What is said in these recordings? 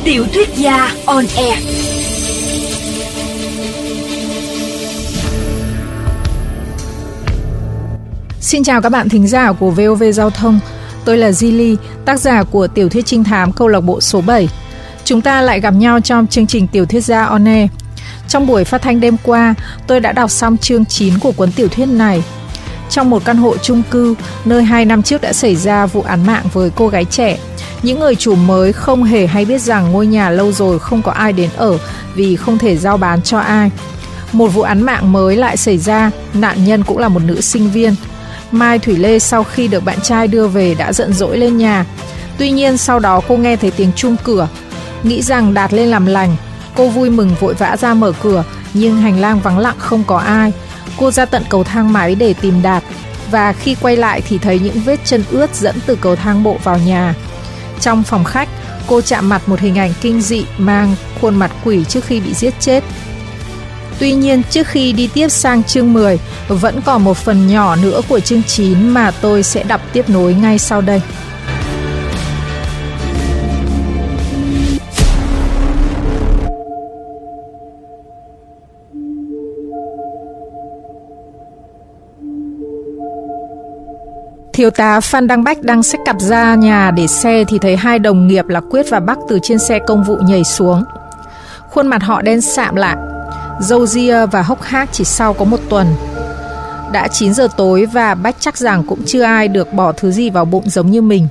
Tiểu thuyết gia on air. Xin chào các bạn thính giả của VOV Giao thông. Tôi là Zili, tác giả của tiểu thuyết trinh thám câu lạc bộ số 7. Chúng ta lại gặp nhau trong chương trình Tiểu thuyết gia on air. Trong buổi phát thanh đêm qua, tôi đã đọc xong chương 9 của cuốn tiểu thuyết này. Trong một căn hộ chung cư, nơi 2 năm trước đã xảy ra vụ án mạng với cô gái trẻ, những người chủ mới không hề hay biết rằng ngôi nhà lâu rồi không có ai đến ở vì không thể giao bán cho ai. Một vụ án mạng mới lại xảy ra, nạn nhân cũng là một nữ sinh viên. Mai Thủy Lê sau khi được bạn trai đưa về đã giận dỗi lên nhà. Tuy nhiên sau đó cô nghe thấy tiếng chuông cửa. Nghĩ rằng Đạt lên làm lành, cô vui mừng vội vã ra mở cửa, nhưng hành lang vắng lặng không có ai. Cô ra tận cầu thang máy để tìm Đạt, và khi quay lại thì thấy những vết chân ướt dẫn từ cầu thang bộ vào nhà. Trong phòng khách, cô chạm mặt một hình ảnh kinh dị mang khuôn mặt quỷ trước khi bị giết chết. Tuy nhiên, trước khi đi tiếp sang chương 10, vẫn còn một phần nhỏ nữa của chương 9 mà tôi sẽ đọc tiếp nối ngay sau đây. Thiếu tá Phan Đăng Bách đang xách cặp ra nhà để xe thì thấy hai đồng nghiệp là Quyết và Bắc từ trên xe công vụ nhảy xuống. Khuôn mặt họ đen sạm lại, râu ria và hốc hác chỉ sau có một tuần. Đã 9 giờ tối và Bách chắc rằng cũng chưa ai được bỏ thứ gì vào bụng giống như mình.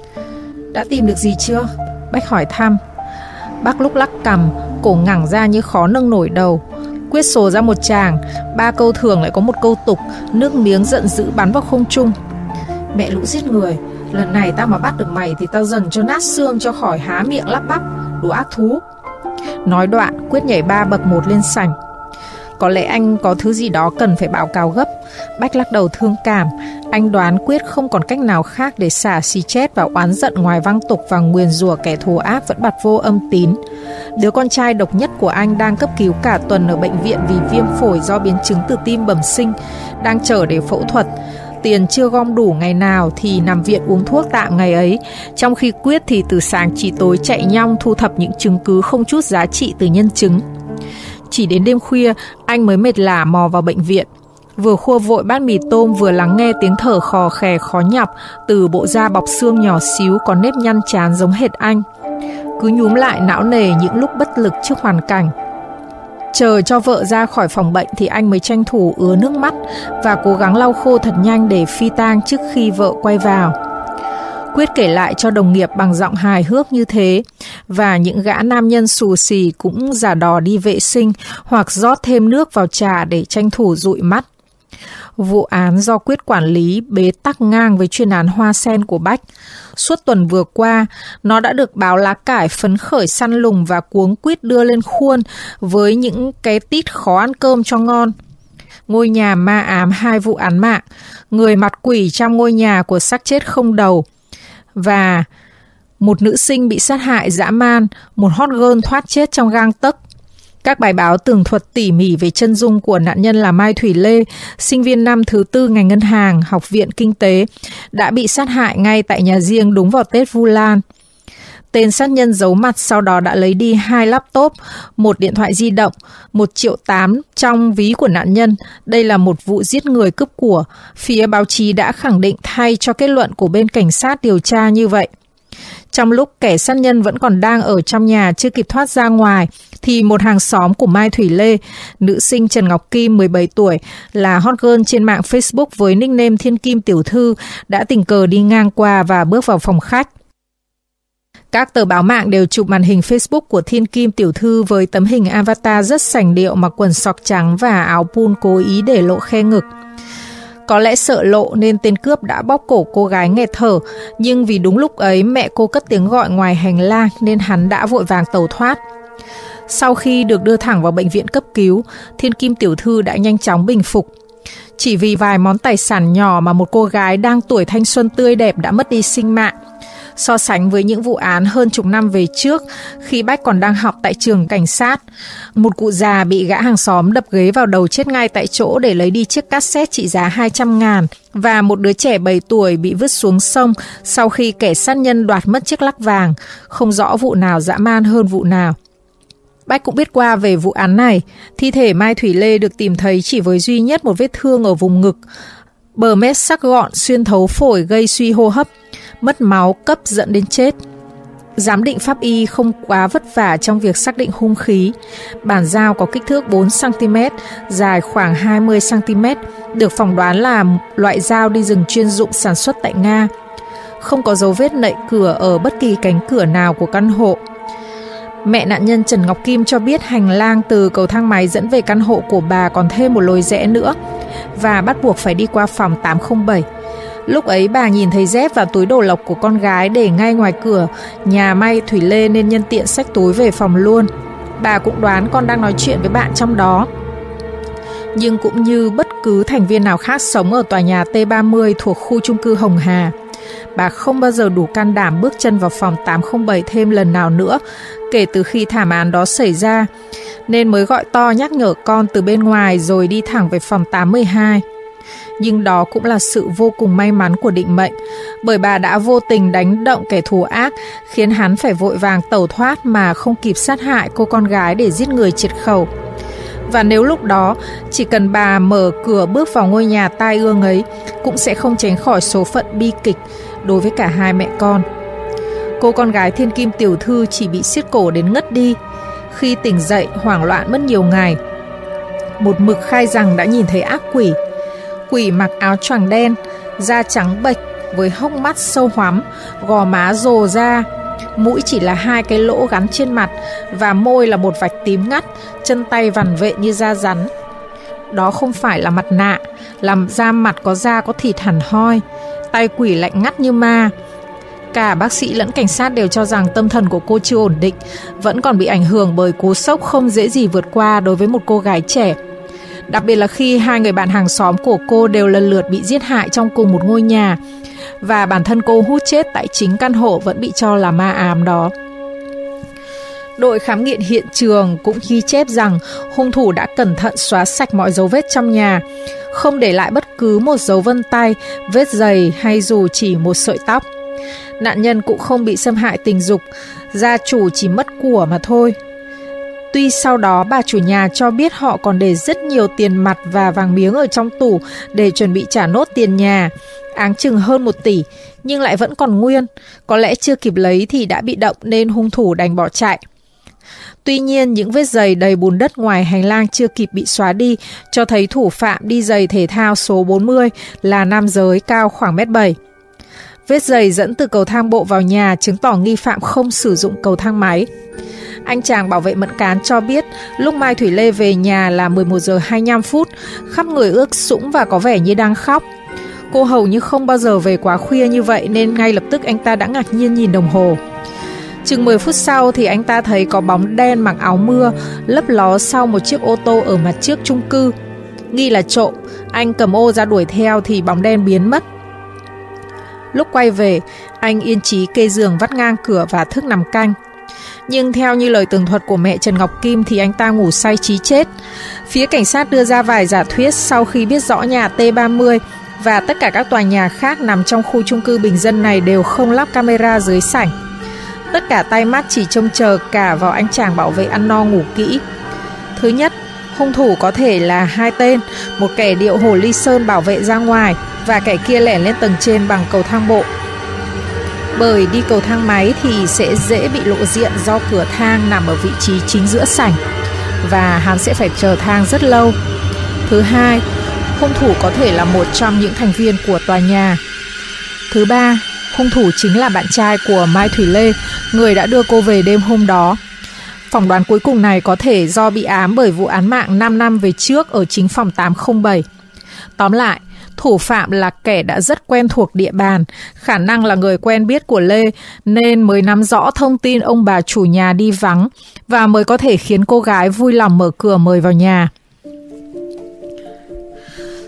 Đã tìm được gì chưa? Bách hỏi thăm. Bác lúc lắc cằm, cổ ngẳng ra như khó nâng nổi đầu. Quyết sồ ra một tràng, 3 câu thường lại có một câu tục, nước miếng giận dữ bắn vào không trung. Mẹ lũ giết người, lần này tao mà bắt được mày thì tao dần cho nát xương cho khỏi há miệng lắp bắp, đủ ác thú. Nói đoạn, Quyết nhảy 3 bậc 1 lên sảnh. Có lẽ anh có thứ gì đó cần phải báo cáo gấp. Bách lắc đầu thương cảm. Anh đoán Quyết không còn cách nào khác để xả xì chết và oán giận ngoài văng tục và nguyền rủa kẻ thù ác vẫn bặt vô âm tín. Đứa con trai độc nhất của anh đang cấp cứu cả tuần ở bệnh viện vì viêm phổi do biến chứng từ tim bẩm sinh, đang chờ để phẫu thuật. Tiền chưa gom đủ ngày nào thì nằm viện uống thuốc tạm ngày ấy, trong khi Quyết thì từ sáng chỉ tối chạy nhong thu thập những chứng cứ không chút giá trị từ nhân chứng. Chỉ đến đêm khuya, anh mới mệt lả mò vào bệnh viện. Vừa khua vội bát mì tôm vừa lắng nghe tiếng thở khò khè khó nhọc từ bộ da bọc xương nhỏ xíu có nếp nhăn trán giống hệt anh. Cứ nhúm lại não nề những lúc bất lực trước hoàn cảnh. Chờ cho vợ ra khỏi phòng bệnh thì anh mới tranh thủ ứa nước mắt và cố gắng lau khô thật nhanh để phi tang trước khi vợ quay vào. Quyết kể lại cho đồng nghiệp bằng giọng hài hước như thế, và những gã nam nhân xù xì cũng giả đò đi vệ sinh hoặc rót thêm nước vào trà để tranh thủ dụi mắt. Vụ án do Quyết quản lý bế tắc ngang với chuyên án hoa sen của Bách. Suốt tuần vừa qua, nó đã được báo lá cải phấn khởi săn lùng và cuống quýt đưa lên khuôn với những cái tít khó ăn cơm cho ngon. Ngôi nhà ma ám 2 vụ án mạng, người mặt quỷ trong ngôi nhà của xác chết không đầu, và một nữ sinh bị sát hại dã man, một hot girl thoát chết trong gang tấc. Các bài báo tường thuật tỉ mỉ về chân dung của nạn nhân là Mai Thủy Lê, sinh viên năm thứ 4 ngành ngân hàng, Học viện Kinh tế, đã bị sát hại ngay tại nhà riêng đúng vào Tết Vu Lan. Tên sát nhân giấu mặt sau đó đã lấy đi 2 laptop, 1 điện thoại di động, 1,8 triệu trong ví của nạn nhân. Đây là một vụ giết người cướp của. Phía báo chí đã khẳng định thay cho kết luận của bên cảnh sát điều tra như vậy. Trong lúc kẻ sát nhân vẫn còn đang ở trong nhà chưa kịp thoát ra ngoài, thì một hàng xóm của Mai Thủy Lê, nữ sinh Trần Ngọc Kim 17 tuổi, là hot girl trên mạng Facebook với nickname Thiên Kim Tiểu Thư, đã tình cờ đi ngang qua và bước vào phòng khách. Các tờ báo mạng đều chụp màn hình Facebook của Thiên Kim Tiểu Thư với tấm hình avatar rất sành điệu mặc quần sọc trắng và áo pul cố ý để lộ khe ngực. Có lẽ sợ lộ nên tên cướp đã bóp cổ cô gái nghẹt thở, nhưng vì đúng lúc ấy mẹ cô cất tiếng gọi ngoài hành lang nên hắn đã vội vàng tẩu thoát. Sau khi được đưa thẳng vào bệnh viện cấp cứu, Thiên Kim Tiểu Thư đã nhanh chóng bình phục. Chỉ vì vài món tài sản nhỏ mà một cô gái đang tuổi thanh xuân tươi đẹp đã mất đi sinh mạng. So sánh với những vụ án hơn chục năm về trước, khi Bách còn đang học tại trường cảnh sát, một cụ già bị gã hàng xóm đập ghế vào đầu chết ngay tại chỗ để lấy đi chiếc cassette trị giá 200.000, và một đứa trẻ 7 tuổi bị vứt xuống sông sau khi kẻ sát nhân đoạt mất chiếc lắc vàng, không rõ vụ nào dã man hơn vụ nào. Bách cũng biết qua về vụ án này. Thi thể Mai Thủy Lê được tìm thấy chỉ với duy nhất một vết thương ở vùng ngực, bờ mép sắc gọn xuyên thấu phổi gây suy hô hấp, mất máu cấp dẫn đến chết. Giám định pháp y không quá vất vả trong việc xác định hung khí. Bản dao có kích thước 4cm, dài khoảng 20cm, được phỏng đoán là loại dao đi rừng chuyên dụng sản xuất tại Nga. Không có dấu vết nậy cửa ở bất kỳ cánh cửa nào của căn hộ. Mẹ nạn nhân Trần Ngọc Kim cho biết hành lang từ cầu thang máy dẫn về căn hộ của bà còn thêm một lối rẽ nữa và bắt buộc phải đi qua phòng 807. Lúc ấy bà nhìn thấy dép và túi đồ lộc của con gái để ngay ngoài cửa nhà Mai Thủy Lê nên nhân tiện xách túi về phòng luôn. Bà cũng đoán con đang nói chuyện với bạn trong đó. Nhưng cũng như bất cứ thành viên nào khác sống ở tòa nhà T30 thuộc khu chung cư Hồng Hà, bà không bao giờ đủ can đảm bước chân vào phòng 807 thêm lần nào nữa kể từ khi thảm án đó xảy ra, nên mới gọi to nhắc nhở con từ bên ngoài rồi đi thẳng về phòng 812. Nhưng đó cũng là sự vô cùng may mắn của định mệnh, bởi bà đã vô tình đánh động kẻ thù ác, khiến hắn phải vội vàng tẩu thoát mà không kịp sát hại cô con gái để giết người triệt khẩu. Và nếu lúc đó chỉ cần bà mở cửa bước vào ngôi nhà tai ương ấy, cũng sẽ không tránh khỏi số phận bi kịch đối với cả hai mẹ con. Cô con gái thiên kim tiểu thư chỉ bị siết cổ đến ngất đi. Khi tỉnh dậy hoảng loạn mất nhiều ngày. Một mực khai rằng đã nhìn thấy ác quỷ. Quỷ mặc áo choàng đen, da trắng bệch với hốc mắt sâu hoắm, gò má rồ ra, mũi chỉ là 2 cái lỗ gắn trên mặt và môi là một vạch tím ngắt, chân tay vằn vện như da rắn. Đó không phải là mặt nạ, làm da mặt có da có thịt hẳn hoi, tay quỷ lạnh ngắt như ma. Cả bác sĩ lẫn cảnh sát đều cho rằng tâm thần của cô chưa ổn định, vẫn còn bị ảnh hưởng bởi cú sốc không dễ gì vượt qua đối với một cô gái trẻ. Đặc biệt là khi 2 người bạn hàng xóm của cô đều lần lượt bị giết hại trong cùng một ngôi nhà, và bản thân cô hút chết tại chính căn hộ vẫn bị cho là ma ám đó. Đội khám nghiệm hiện trường cũng ghi chép rằng hung thủ đã cẩn thận xóa sạch mọi dấu vết trong nhà, không để lại bất cứ một dấu vân tay, vết giày hay dù chỉ một sợi tóc. Nạn nhân cũng không bị xâm hại tình dục, gia chủ chỉ mất của mà thôi. Tuy sau đó bà chủ nhà cho biết họ còn để rất nhiều tiền mặt và vàng miếng ở trong tủ để chuẩn bị trả nốt tiền nhà, áng chừng hơn 1 tỷ, nhưng lại vẫn còn nguyên. Có lẽ chưa kịp lấy thì đã bị động nên hung thủ đành bỏ chạy. Tuy nhiên, những vết giày đầy bùn đất ngoài hành lang chưa kịp bị xóa đi cho thấy thủ phạm đi giày thể thao số 40 là nam giới cao khoảng 1m7. Vết giày dẫn từ cầu thang bộ vào nhà chứng tỏ nghi phạm không sử dụng cầu thang máy. Anh chàng bảo vệ mẫn cán cho biết lúc Mai Thủy Lê về nhà là 11 giờ 25 phút, khắp người ướt sũng và có vẻ như đang khóc. Cô hầu như không bao giờ về quá khuya như vậy nên ngay lập tức anh ta đã ngạc nhiên nhìn đồng hồ. Chừng 10 phút sau thì anh ta thấy có bóng đen mặc áo mưa lấp ló sau một chiếc ô tô ở mặt trước chung cư. Nghi là trộm, anh cầm ô ra đuổi theo thì bóng đen biến mất. Lúc quay về, anh yên chí kê giường vắt ngang cửa và thức nằm canh. Nhưng theo như lời tường thuật của mẹ Trần Ngọc Kim thì anh ta ngủ say chí chết. Phía cảnh sát đưa ra vài giả thuyết sau khi biết rõ nhà T30 và tất cả các tòa nhà khác nằm trong khu chung cư bình dân này đều không lắp camera dưới sảnh. Tất cả tay mắt chỉ trông chờ cả vào anh chàng bảo vệ ăn no ngủ kỹ. Thứ nhất, hung thủ có thể là 2 tên, một kẻ điệu hồ ly sơn bảo vệ ra ngoài và kẻ kia lẻn lên tầng trên bằng cầu thang bộ. Bởi đi cầu thang máy thì sẽ dễ bị lộ diện do cửa thang nằm ở vị trí chính giữa sảnh và hắn sẽ phải chờ thang rất lâu. Thứ hai, hung thủ có thể là một trong những thành viên của tòa nhà. Thứ ba, hung thủ chính là bạn trai của Mai Thủy Lê, người đã đưa cô về đêm hôm đó. Phỏng đoán cuối cùng này có thể do bị ám bởi vụ án mạng 5 năm về trước ở chính phòng 807. Tóm lại, thủ phạm là kẻ đã rất quen thuộc địa bàn, khả năng là người quen biết của Lê nên mới nắm rõ thông tin ông bà chủ nhà đi vắng và mới có thể khiến cô gái vui lòng mở cửa mời vào nhà.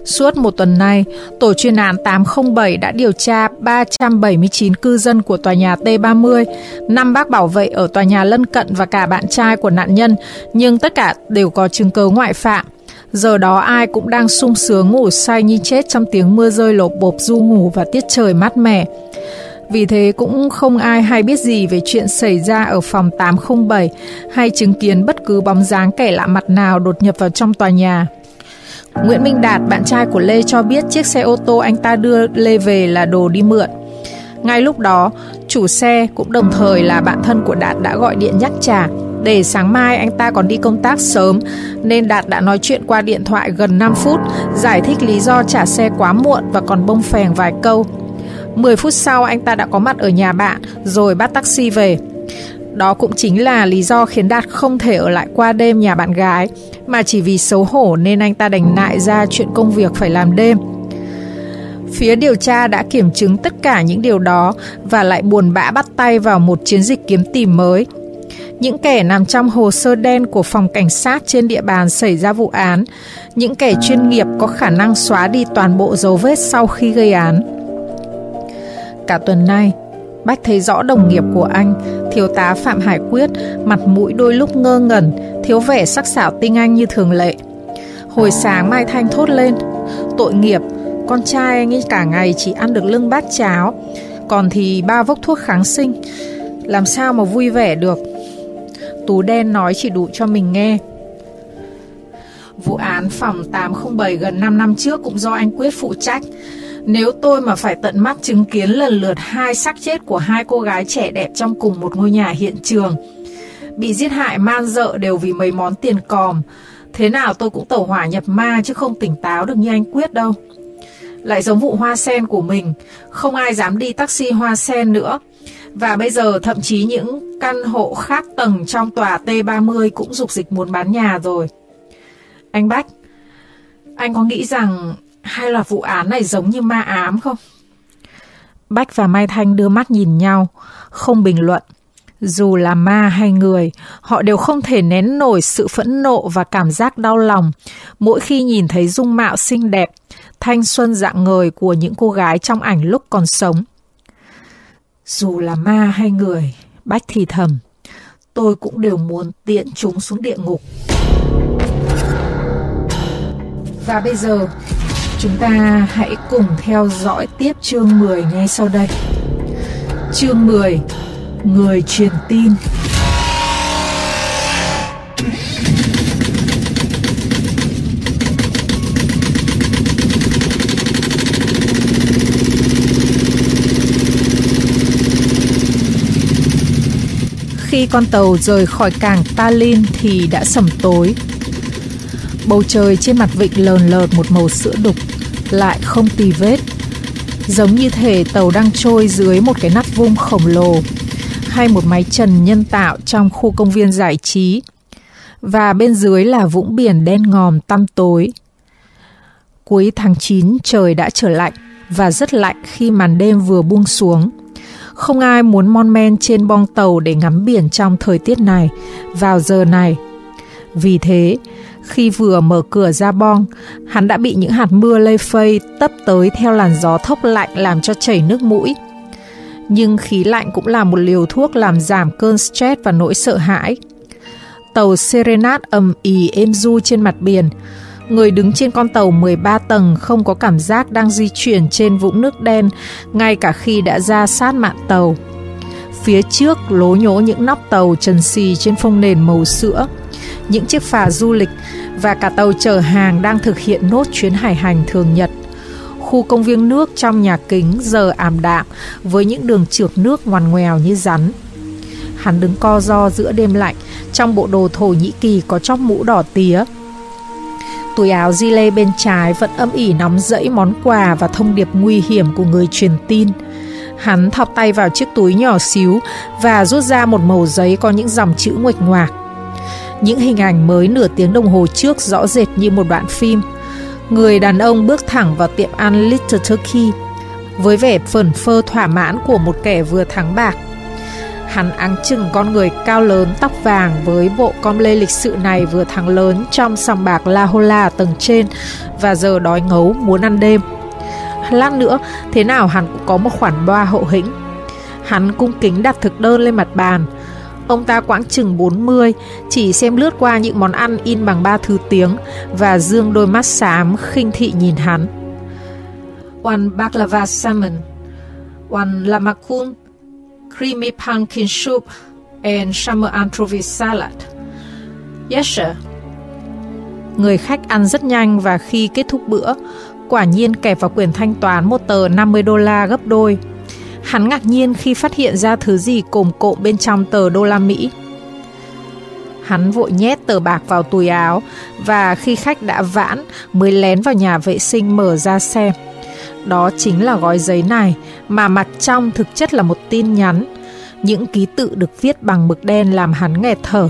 Suốt một tuần nay, tổ chuyên án 807 đã điều tra 379 cư dân của tòa nhà T30, 5 bác bảo vệ ở tòa nhà lân cận và cả bạn trai của nạn nhân, nhưng tất cả đều có chứng cứ ngoại phạm. Giờ đó ai cũng đang sung sướng ngủ say như chết trong tiếng mưa rơi lộp bộp ru ngủ và tiết trời mát mẻ. Vì thế cũng không ai hay biết gì về chuyện xảy ra ở phòng 807 hay chứng kiến bất cứ bóng dáng kẻ lạ mặt nào đột nhập vào trong tòa nhà. Nguyễn Minh Đạt, bạn trai của Lê, cho biết chiếc xe ô tô anh ta đưa Lê về là đồ đi mượn. Ngay lúc đó, chủ xe cũng đồng thời là bạn thân của Đạt đã gọi điện nhắc trả. Để sáng mai anh ta còn đi công tác sớm, nên Đạt đã nói chuyện qua điện thoại gần 5 phút, giải thích lý do trả xe quá muộn và còn bông phèng vài câu. 10 phút sau anh ta đã có mặt ở nhà bạn rồi bắt taxi về. Đó cũng chính là lý do khiến Đạt không thể ở lại qua đêm nhà bạn gái, mà chỉ vì xấu hổ nên anh ta đành nại ra chuyện công việc phải làm đêm. Phía điều tra đã kiểm chứng tất cả những điều đó và lại buồn bã bắt tay vào một chiến dịch kiếm tìm mới. Những kẻ nằm trong hồ sơ đen của phòng cảnh sát trên địa bàn xảy ra vụ án, những kẻ chuyên nghiệp có khả năng xóa đi toàn bộ dấu vết sau khi gây án. Cả tuần nay, Bách thấy rõ đồng nghiệp của anh, thiếu tá Phạm Hải Quyết, mặt mũi đôi lúc ngơ ngẩn, thiếu vẻ sắc sảo tinh anh như thường lệ. Hồi sáng Mai Thanh thốt lên: tội nghiệp, con trai anh ấy cả ngày chỉ ăn được lưng bát cháo, còn thì 3 vốc thuốc kháng sinh, làm sao mà vui vẻ được. Tú Đen nói chỉ đủ cho mình nghe. Vụ án phòng 807 gần 5 năm trước cũng do anh Quyết phụ trách. Nếu tôi mà phải tận mắt chứng kiến lần lượt 2 xác chết của 2 cô gái trẻ đẹp trong cùng một ngôi nhà hiện trường, bị giết hại man rợ đều vì mấy món tiền còm, thế nào tôi cũng tẩu hỏa nhập ma chứ không tỉnh táo được như anh Quyết đâu. Lại giống vụ hoa sen của mình, không ai dám đi taxi hoa sen nữa. Và bây giờ thậm chí những căn hộ khác tầng trong tòa T30 cũng rục dịch muốn bán nhà rồi. Anh Bách, anh có nghĩ rằng hay là vụ án này giống như ma ám không? Bách và Mai Thanh đưa mắt nhìn nhau, không bình luận. Dù là ma hay người, họ đều không thể nén nổi sự phẫn nộ và cảm giác đau lòng mỗi khi nhìn thấy dung mạo xinh đẹp, thanh xuân rạng ngời của những cô gái trong ảnh lúc còn sống. Dù là ma hay người, Bách thì thầm, tôi cũng đều muốn tiễn chúng xuống địa ngục. Và bây giờ, chúng ta hãy cùng theo dõi tiếp chương 10 ngay sau đây. Chương 10: Người truyền tin. Khi con tàu rời khỏi cảng Tallinn thì đã sẩm tối. Bầu trời trên mặt vịnh lờn lợt một màu sữa đục, lại không tì vết, giống như thể tàu đang trôi dưới một cái nắp vung khổng lồ hay một mái trần nhân tạo trong khu công viên giải trí. Và bên dưới là vũng biển đen ngòm tăm tối. Cuối tháng 9 trời đã trở lạnh và rất lạnh khi màn đêm vừa buông xuống. Không ai muốn mon men trên boong tàu để ngắm biển trong thời tiết này, vào giờ này. Vì thế, khi vừa mở cửa ra boong, hắn đã bị những hạt mưa lây phây tấp tới theo làn gió thốc lạnh làm cho chảy nước mũi. Nhưng khí lạnh cũng là một liều thuốc làm giảm cơn stress và nỗi sợ hãi. Tàu Serenade ầm ĩ êm du trên mặt biển. Người đứng trên con tàu 13 tầng không có cảm giác đang di chuyển trên vũng nước đen ngay cả khi đã ra sát mạn tàu. Phía trước lố nhố những nóc tàu trần xì trên phông nền màu sữa, những chiếc phà du lịch và cả tàu chở hàng đang thực hiện nốt chuyến hải hành thường nhật. Khu công viên nước trong nhà kính giờ ảm đạm với những đường trượt nước ngoằn ngoèo như rắn. Hắn đứng co ro giữa đêm lạnh trong bộ đồ Thổ Nhĩ Kỳ có chóp mũ đỏ tía. Túi áo di lê bên trái vẫn âm ỉ nóng rẫy món quà và thông điệp nguy hiểm của người truyền tin. Hắn thọc tay vào chiếc túi nhỏ xíu và rút ra một mẩu giấy có những dòng chữ nguệch ngoạc. Những hình ảnh mới nửa tiếng đồng hồ trước rõ rệt như một đoạn phim. Người đàn ông bước thẳng vào tiệm ăn Little Turkey với vẻ phởn phơ thỏa mãn của một kẻ vừa thắng bạc. Hắn áng chừng con người cao lớn tóc vàng với bộ com lê lịch sự này vừa thắng lớn trong sòng bạc La Jolla ở tầng trên và giờ đói ngấu muốn ăn đêm. Lát nữa thế nào hắn cũng có một khoản boa hậu hĩnh. Hắn cung kính đặt thực đơn lên mặt bàn. Ông ta quãng chừng 40, chỉ xem lướt qua những món ăn in bằng 3 thứ tiếng và dương đôi mắt xám khinh thị nhìn hắn. One baklava salmon, one lamakun, creamy pumpkin soup, and summer anchovy salad. Yes, sir. Người khách ăn rất nhanh và khi kết thúc bữa, quả nhiên kẹp vào quyển thanh toán một tờ $50 gấp đôi. Hắn ngạc nhiên khi phát hiện ra thứ gì cồm cộm bên trong tờ đô la Mỹ. Hắn vội nhét tờ bạc vào túi áo và khi khách đã vãn mới lén vào nhà vệ sinh mở ra xem. Đó chính là gói giấy này mà mặt trong thực chất là một tin nhắn. Những ký tự được viết bằng mực đen làm hắn nghẹt thở.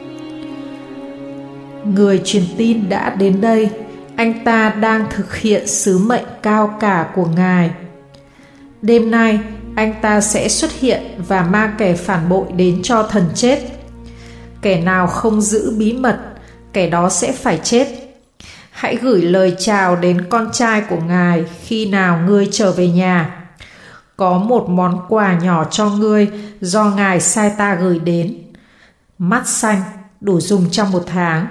Người truyền tin đã đến đây. Anh ta đang thực hiện sứ mệnh cao cả của ngài. Đêm nay, anh ta sẽ xuất hiện và mang kẻ phản bội đến cho thần chết. Kẻ nào không giữ bí mật, kẻ đó sẽ phải chết. Hãy gửi lời chào đến con trai của ngài khi nào ngươi trở về nhà. Có một món quà nhỏ cho ngươi do ngài sai ta gửi đến. Mắt xanh, đủ dùng trong 1 tháng.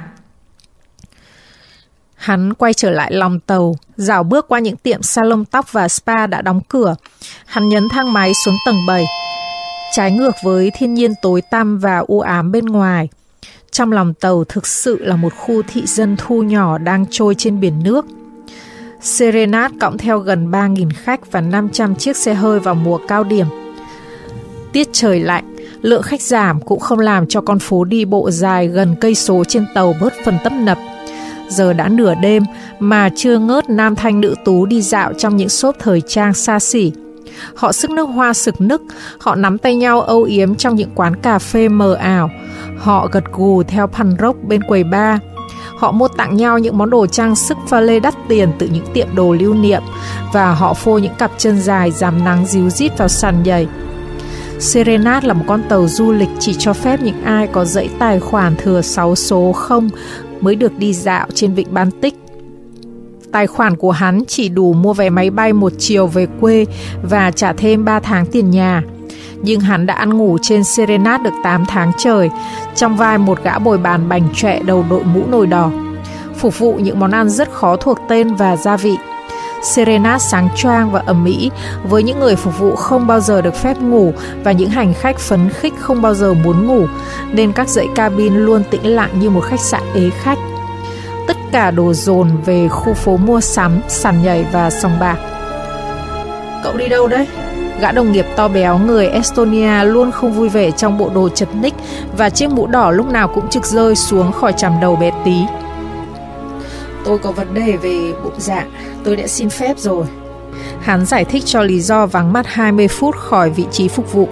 Hắn quay trở lại lòng tàu, rảo bước qua những tiệm salon tóc và spa đã đóng cửa. Hắn nhấn thang máy xuống tầng 7. Trái ngược với thiên nhiên tối tăm và u ám bên ngoài, trong lòng tàu thực sự là một khu thị dân thu nhỏ đang trôi trên biển nước. Serenade cõng theo gần 3.000 khách và 500 chiếc xe hơi vào mùa cao điểm. Tiết trời lạnh, lượng khách giảm cũng không làm cho con phố đi bộ dài gần cây số trên tàu bớt phần tấp nập. Giờ đã nửa đêm mà chưa ngớt nam thanh nữ tú đi dạo trong những shop thời trang xa xỉ. Họ sức nước hoa sực nức, họ nắm tay nhau âu yếm trong những quán cà phê mờ ảo. Họ gật gù theo punk rock bên quầy bar. Họ mua tặng nhau những món đồ trang sức pha lê đắt tiền từ những tiệm đồ lưu niệm và họ phô những cặp chân dài rám nắng ríu rít vào sàn nhảy. Serenade là một con tàu du lịch chỉ cho phép những ai có dãy tài khoản thừa 6 số 0 mới được đi dạo trên vịnh Baltic. Tài khoản của hắn chỉ đủ mua vé máy bay 1 chiều về quê và trả thêm 3 tháng tiền nhà. Nhưng hắn đã ăn ngủ trên Serenade được 8 tháng trời, trong vai một gã bồi bàn bành trọe đầu đội mũ nồi đỏ, phục vụ những món ăn rất khó thuộc tên và gia vị. Serenade sáng choang và ầm ĩ với những người phục vụ không bao giờ được phép ngủ và những hành khách phấn khích không bao giờ muốn ngủ, nên các dãy cabin luôn tĩnh lặng như một khách sạn ế khách. Tất cả đổ dồn về khu phố mua sắm, sàn nhảy và sòng bạc. Cậu đi đâu đấy? Gã đồng nghiệp to béo người Estonia luôn không vui vẻ trong bộ đồ chật ních và chiếc mũ đỏ lúc nào cũng trực rơi xuống khỏi chằm đầu bé tí. Tôi có vấn đề về bụng dạ, tôi đã xin phép rồi. Hắn giải thích cho lý do vắng mặt 20 phút khỏi vị trí phục vụ.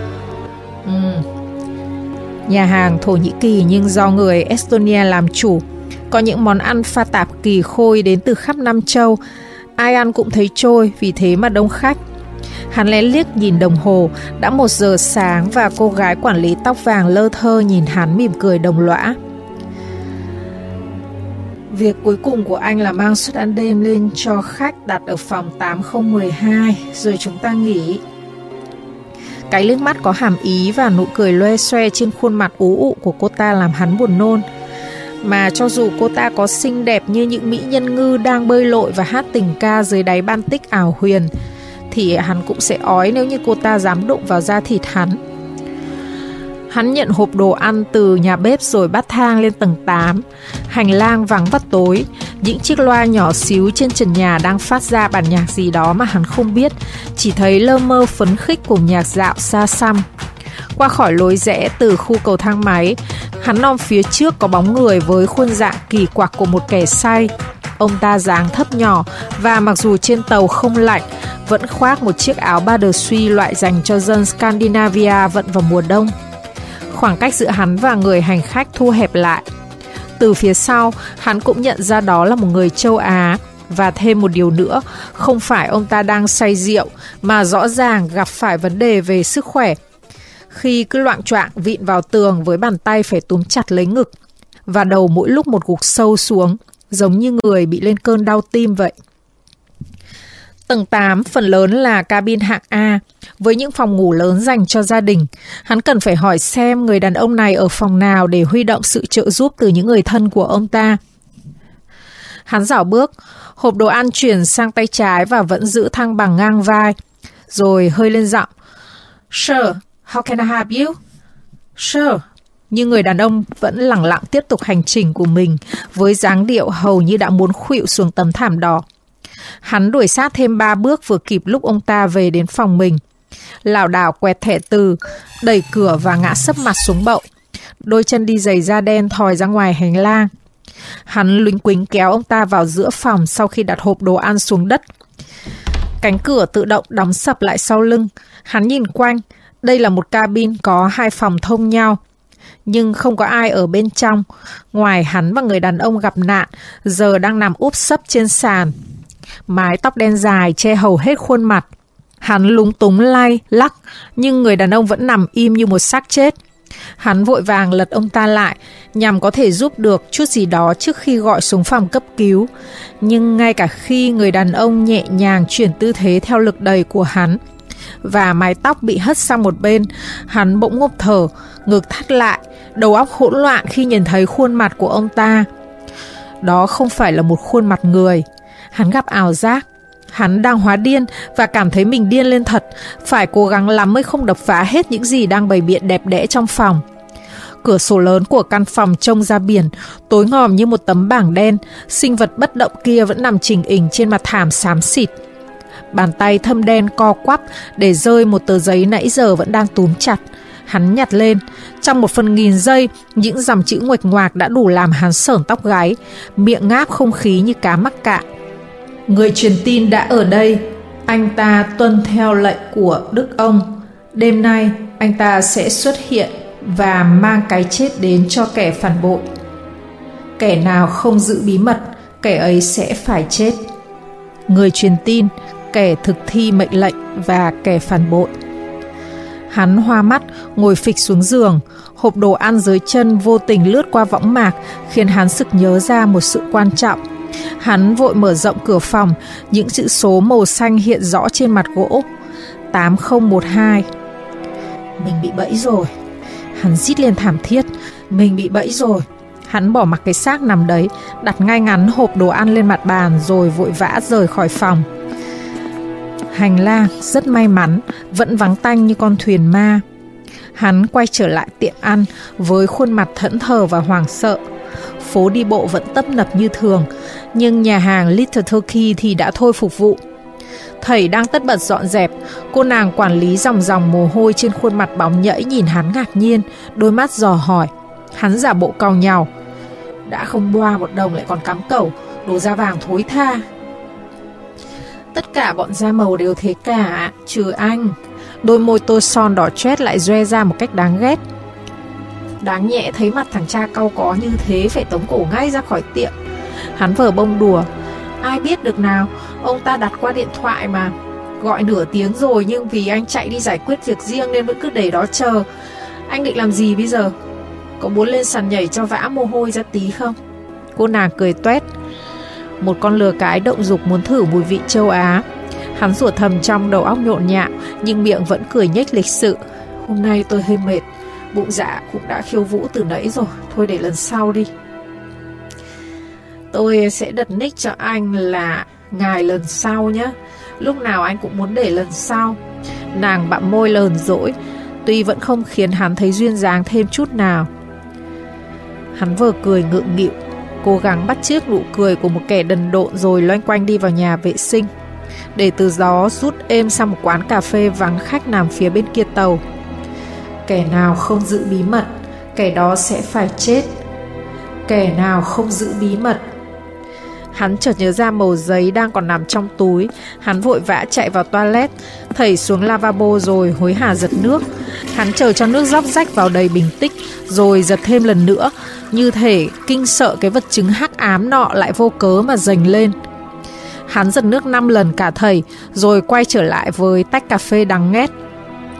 Nhà hàng Thổ Nhĩ Kỳ nhưng do người Estonia làm chủ. Có những món ăn pha tạp kỳ khôi đến từ khắp Nam Châu. Ai ăn cũng thấy trôi, vì thế mà đông khách. Hắn lén liếc nhìn đồng hồ, đã 1 giờ sáng và cô gái quản lý tóc vàng lơ thơ nhìn hắn mỉm cười đồng lõa. Việc cuối cùng của anh là mang suất ăn đêm lên cho khách đặt ở phòng 8012, rồi chúng ta nghỉ. Cái liếc mắt có hàm ý và nụ cười loe xoe trên khuôn mặt ú ụ của cô ta làm hắn buồn nôn. Mà cho dù cô ta có xinh đẹp như những mỹ nhân ngư đang bơi lội và hát tình ca dưới đáy Baltic ảo huyền, thì hắn cũng sẽ ói nếu như cô ta dám đụng vào da thịt hắn. Hắn nhận hộp đồ ăn từ nhà bếp rồi bắt thang lên tầng 8. Hành lang vắng và tối, những chiếc loa nhỏ xíu trên trần nhà đang phát ra bản nhạc gì đó mà hắn không biết, chỉ thấy lơ mơ phấn khích cùng nhạc dạo xa xăm. Qua khỏi lối rẽ từ khu cầu thang máy, hắn nom phía trước có bóng người với khuôn dạng kỳ quặc của một kẻ say. Ông ta dáng thấp nhỏ và mặc dù trên tàu không lạnh, vẫn khoác một chiếc áo Badersui loại dành cho dân Scandinavia vận vào mùa đông. Khoảng cách giữa hắn và người hành khách thu hẹp lại. Từ phía sau, hắn cũng nhận ra đó là một người châu Á. Và thêm một điều nữa, không phải ông ta đang say rượu, mà rõ ràng gặp phải vấn đề về sức khỏe. khi cứ loạng choạng vịn vào tường với bàn tay phải túm chặt lấy ngực, và đầu mỗi lúc một gục sâu xuống, giống như người bị lên cơn đau tim vậy. Tầng 8 phần lớn là cabin hạng A, với những phòng ngủ lớn dành cho gia đình. Hắn cần phải hỏi xem người đàn ông này ở phòng nào để huy động sự trợ giúp từ những người thân của ông ta. Hắn rảo bước, hộp đồ ăn chuyển sang tay trái và vẫn giữ thăng bằng ngang vai, rồi hơi lên giọng. Sir, how can I help you? Sir. Nhưng người đàn ông vẫn lẳng lặng tiếp tục hành trình của mình với dáng điệu hầu như đã muốn khuỵu xuống tấm thảm đỏ. Hắn đuổi sát thêm 3 bước vừa kịp lúc ông ta về đến phòng mình. Lảo đảo quẹt thẻ từ, đẩy cửa và ngã sấp mặt xuống bậu. Đôi chân đi giày da đen thòi ra ngoài hành lang. Hắn lúnh quính kéo ông ta vào giữa phòng sau khi đặt hộp đồ ăn xuống đất. Cánh cửa tự động đóng sập lại sau lưng. Hắn nhìn quanh. Đây là một cabin có 2 phòng thông nhau, nhưng không có ai ở bên trong, ngoài hắn và người đàn ông gặp nạn, giờ đang nằm úp sấp trên sàn. Mái tóc đen dài che hầu hết khuôn mặt. Hắn lúng túng lay, lắc, nhưng người đàn ông vẫn nằm im như một xác chết. Hắn vội vàng lật ông ta lại, nhằm có thể giúp được chút gì đó trước khi gọi xuống phòng cấp cứu. Nhưng ngay cả khi người đàn ông nhẹ nhàng chuyển tư thế theo lực đẩy của hắn, và mái tóc bị hất sang một bên, hắn bỗng ngộp thở, ngực thắt lại, đầu óc hỗn loạn khi nhìn thấy khuôn mặt của ông ta. Đó không phải là một khuôn mặt người. Hắn gặp ảo giác. Hắn đang hóa điên và cảm thấy mình điên lên thật, phải cố gắng lắm mới không đập phá hết những gì đang bày biện đẹp đẽ trong phòng. Cửa sổ lớn của căn phòng trông ra biển, tối ngòm như một tấm bảng đen. Sinh vật bất động kia vẫn nằm chình ình trên mặt thảm xám xịt. Bàn tay thâm đen co quắp để rơi một tờ giấy nãy giờ vẫn đang túm chặt. Hắn nhặt lên. Trong 1/1000 giây, những dòng chữ nguệch ngoạc đã đủ làm hắn sởn tóc gáy, miệng ngáp không khí như cá mắc cạn. Người truyền tin đã ở đây. Anh ta tuân theo lệnh của Đức ông. Đêm nay, anh ta sẽ xuất hiện và mang cái chết đến cho kẻ phản bội. Kẻ nào không giữ bí mật, kẻ ấy sẽ phải chết. Người truyền tin, kẻ thực thi mệnh lệnh và kẻ phản bội. Hắn hoa mắt, ngồi phịch xuống giường. Hộp đồ ăn dưới chân vô tình lướt qua võng mạc, khiến hắn sực nhớ ra một sự quan trọng. Hắn vội mở rộng cửa phòng. Những chữ số màu xanh hiện rõ trên mặt gỗ. 8012. Mình bị bẫy rồi. Hắn rít lên thảm thiết. Mình bị bẫy rồi. Hắn bỏ mặc cái xác nằm đấy, đặt ngay ngắn hộp đồ ăn lên mặt bàn, rồi vội vã rời khỏi phòng. Hành lang rất may mắn vẫn vắng tanh như con thuyền ma. Hắn quay trở lại tiệm ăn với khuôn mặt thẫn thờ và hoảng sợ. Phố đi bộ vẫn tấp nập như thường, nhưng nhà hàng Little Turkey thì đã thôi phục vụ. Thầy đang tất bật dọn dẹp. Cô nàng quản lý dòng dòng mồ hôi trên khuôn mặt bóng nhẫy nhìn hắn ngạc nhiên, đôi mắt dò hỏi. Hắn giả bộ cau nhàu. Đã không boa 1 đồng lại còn cắm cẩu, đồ da vàng thối tha. Tất cả bọn da màu đều thế cả, trừ anh. Đôi môi tô son đỏ chét lại doe ra một cách đáng ghét. Đáng nhẽ thấy mặt thằng cha cau có như thế phải tống cổ ngay ra khỏi tiệm. Hắn vờ bông đùa. Ai biết được nào, ông ta đặt qua điện thoại mà. Gọi nửa tiếng rồi nhưng vì anh chạy đi giải quyết việc riêng nên vẫn cứ để đó chờ. Anh định làm gì bây giờ? Có muốn lên sàn nhảy cho vã mồ hôi ra tí không? Cô nàng cười toét. Một con lừa cái động dục muốn thử mùi vị châu Á. Hắn rủa thầm trong đầu óc nhộn nhạo, nhưng miệng vẫn cười nhếch lịch sự. Hôm nay tôi hơi mệt, bụng dạ cũng đã khiêu vũ từ nãy rồi. Thôi để lần sau đi. Tôi sẽ đặt nick cho anh là ngài lần sau nhé. Lúc nào anh cũng muốn để lần sau. Nàng bặm môi lờn dỗi, tuy vẫn không khiến hắn thấy duyên dáng thêm chút nào. Hắn vờ cười ngượng nghịu, cố gắng bắt chước nụ cười của một kẻ đần độn, rồi loanh quanh đi vào nhà vệ sinh, để từ đó rút êm sang một quán cà phê vắng khách nằm phía bên kia tàu. Kẻ nào không giữ bí mật, kẻ đó sẽ phải chết. Kẻ nào không giữ bí mật. Hắn chợt nhớ ra mẩu giấy đang còn nằm trong túi. Hắn vội vã chạy vào toilet, thảy xuống lavabo rồi hối hả giật nước. Hắn chờ cho nước róc rách vào đầy bình tích, rồi giật thêm lần nữa, như thể kinh sợ cái vật chứng hắc ám nọ lại vô cớ mà dành lên. Hắn giật nước 5 lần cả thảy, rồi quay trở lại với tách cà phê đắng nghét.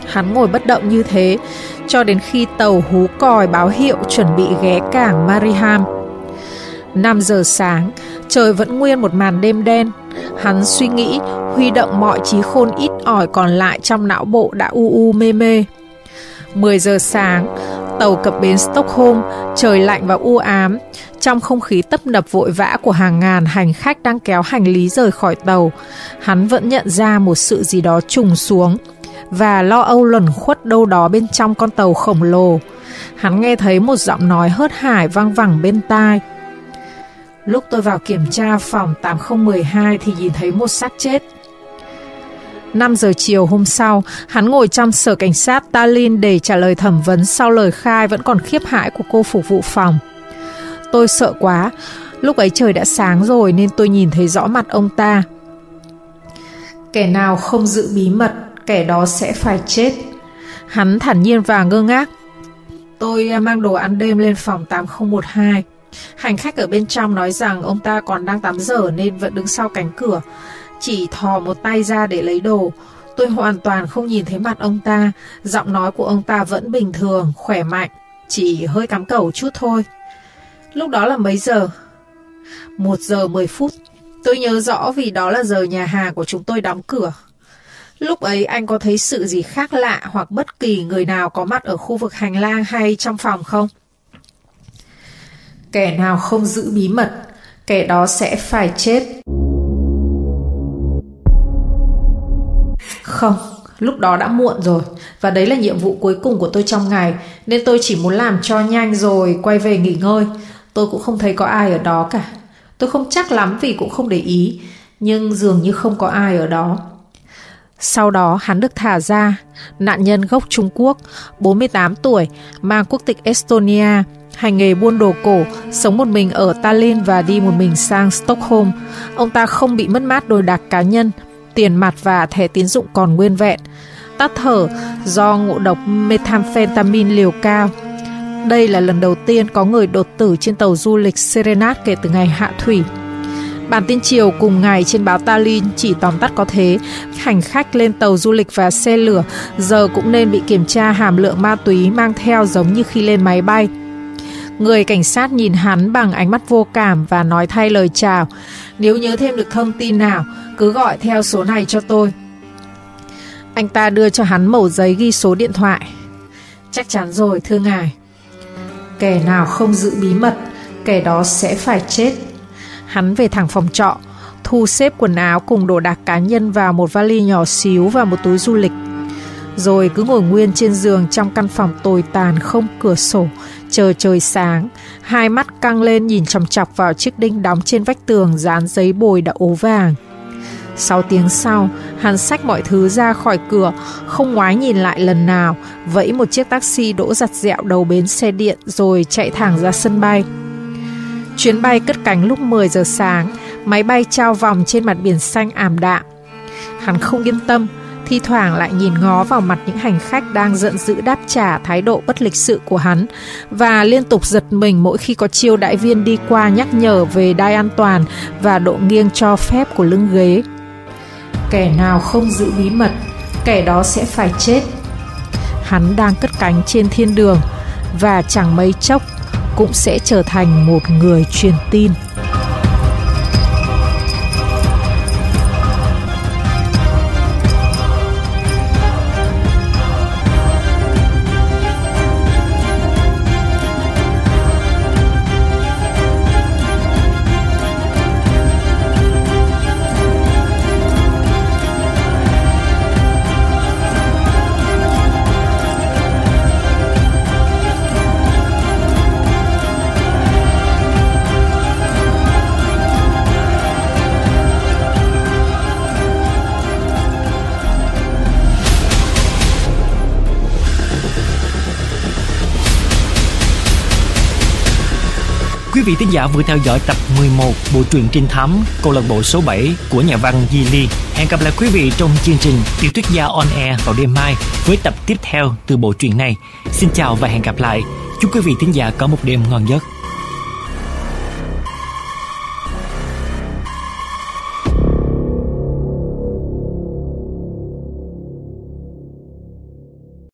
Hắn ngồi bất động như thế cho đến khi tàu hú còi báo hiệu chuẩn bị ghé cảng Mariehamn. 5 giờ sáng, trời vẫn nguyên một màn đêm đen. Hắn suy nghĩ, huy động mọi trí khôn ít ỏi còn lại trong não bộ đã mê mê. 10 giờ sáng, tàu cập bến Stockholm, trời lạnh và u ám. Trong không khí tấp nập vội vã của hàng ngàn hành khách đang kéo hành lý rời khỏi tàu, hắn vẫn nhận ra một sự gì đó trùng xuống và lo âu luẩn khuất đâu đó bên trong con tàu khổng lồ. Hắn nghe thấy một giọng nói hớt hải vang vẳng bên tai. Lúc tôi vào kiểm tra phòng 8012 thì nhìn thấy một xác chết. 5 giờ chiều hôm sau, hắn ngồi trong sở cảnh sát Tallinn để trả lời thẩm vấn sau lời khai vẫn còn khiếp hãi của cô phục vụ phòng. Tôi sợ quá, lúc ấy trời đã sáng rồi nên tôi nhìn thấy rõ mặt ông ta. Kẻ nào không giữ bí mật, kẻ đó sẽ phải chết. Hắn thản nhiên và ngơ ngác. Tôi mang đồ ăn đêm lên phòng 8012. Hành khách ở bên trong nói rằng ông ta còn đang tắm rửa nên vẫn đứng sau cánh cửa, chỉ thò một tay ra để lấy đồ. Tôi hoàn toàn không nhìn thấy mặt ông ta. Giọng nói của ông ta vẫn bình thường, khỏe mạnh, chỉ hơi cắm cẩu chút thôi. Lúc đó là mấy giờ? 1 giờ 10 phút. Tôi nhớ rõ vì đó là giờ nhà hàng của chúng tôi đóng cửa. Lúc ấy anh có thấy sự gì khác lạ hoặc bất kỳ người nào có mặt ở khu vực hành lang hay trong phòng không? Kẻ nào không giữ bí mật, kẻ đó sẽ phải chết. Không, lúc đó đã muộn rồi, và đấy là nhiệm vụ cuối cùng của tôi trong ngày, nên tôi chỉ muốn làm cho nhanh rồi quay về nghỉ ngơi. Tôi cũng không thấy có ai ở đó cả. Tôi không chắc lắm vì cũng không để ý, nhưng dường như không có ai ở đó. Sau đó hắn được thả ra. Nạn nhân gốc Trung Quốc, 48 tuổi, mang quốc tịch Estonia, hành nghề buôn đồ cổ, sống một mình ở Tallinn và đi một mình sang Stockholm. Ông ta không bị mất mát đồ đạc cá nhân, tiền mặt và thẻ tín dụng còn nguyên vẹn. Tắt thở do ngộ độc methamphetamine liều cao. Đây là lần đầu tiên có người đột tử trên tàu du lịch Serenade kể từ ngày hạ thủy. Bản tin chiều cùng ngày trên báo Tallinn chỉ tóm tắt có thế: hành khách lên tàu du lịch và xe lửa giờ cũng nên bị kiểm tra hàm lượng ma túy mang theo giống như khi lên máy bay. Người cảnh sát nhìn hắn bằng ánh mắt vô cảm và nói thay lời chào: Nếu nhớ thêm được thông tin nào, cứ gọi theo số này cho tôi. Anh ta đưa cho hắn mẩu giấy ghi số điện thoại. Chắc chắn rồi, thưa ngài. Kẻ nào không giữ bí mật, kẻ đó sẽ phải chết. Hắn về thẳng phòng trọ, thu xếp quần áo cùng đồ đạc cá nhân vào một vali nhỏ xíu và một túi du lịch. Rồi cứ ngồi nguyên trên giường trong căn phòng tồi tàn không cửa sổ, chờ trời sáng, hai mắt căng lên nhìn chằm chằm vào chiếc đinh đóng trên vách tường dán giấy bồi đã ố vàng. 6 tiếng sau, hắn xách mọi thứ ra khỏi cửa, không ngoái nhìn lại lần nào, vẫy một chiếc taxi đỗ giặt dẹo đầu bến xe điện rồi chạy thẳng ra sân bay. Chuyến bay cất cánh lúc 10 giờ sáng, máy bay trao vòng trên mặt biển xanh ảm đạm. Hắn không yên tâm, thi thoảng lại nhìn ngó vào mặt những hành khách đang giận dữ đáp trả thái độ bất lịch sự của hắn và liên tục giật mình mỗi khi có chiêu đãi viên đi qua nhắc nhở về đai an toàn và độ nghiêng cho phép của lưng ghế. Kẻ nào không giữ bí mật, kẻ đó sẽ phải chết. Hắn đang cất cánh trên thiên đường và chẳng mấy chốc cũng sẽ trở thành một người truyền tin. Quý vị thính giả vừa theo dõi tập 11 bộ truyện trinh thám câu lạc bộ số 7 của nhà văn Di Ly. Hẹn gặp lại quý vị trong chương trình Tiểu thuyết gia on air vào đêm mai với tập tiếp theo từ bộ truyện này. Xin chào và hẹn gặp lại. Chúc quý vị thính giả có một đêm ngon giấc.